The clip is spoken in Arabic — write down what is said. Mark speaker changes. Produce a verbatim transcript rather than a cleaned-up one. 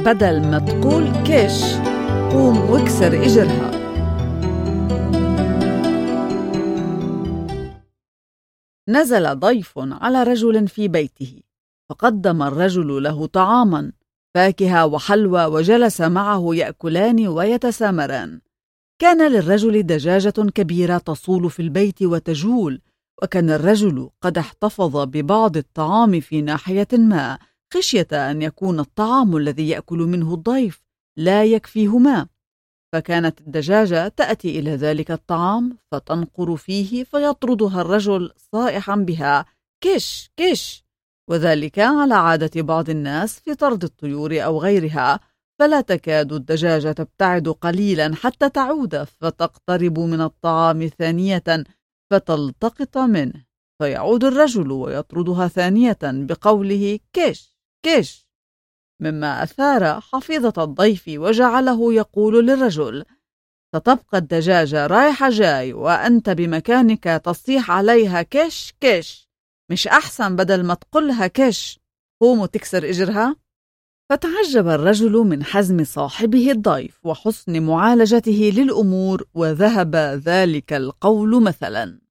Speaker 1: بدل ما تقول كش قوم واكسر إجرها. نزل ضيف على رجل في بيته، فقدم الرجل له طعاما، فاكهة وحلوى، وجلس معه يأكلان ويتسامران. كان للرجل دجاجة كبيرة تصول في البيت وتجول، وكان الرجل قد احتفظ ببعض الطعام في ناحية ما، خشية أن يكون الطعام الذي يأكل منه الضيف لا يكفيهما. فكانت الدجاجة تأتي إلى ذلك الطعام فتنقر فيه، فيطردها الرجل صائحا بها كش كش، وذلك على عادة بعض الناس في طرد الطيور أو غيرها. فلا تكاد الدجاجة تبتعد قليلا حتى تعود فتقترب من الطعام ثانية فتلتقط منه، فيعود الرجل ويطردها ثانية بقوله كش كش، مما أثار حفيظة الضيف وجعله يقول للرجل: ستبقى الدجاجة رايحة جاي وأنت بمكانك تصيح عليها كش كش، مش أحسن بدل ما تقولها كش قوم وتكسر إجرها؟ فتعجب الرجل من حزم صاحبه الضيف وحسن معالجته للأمور، وذهب ذلك القول مثلا.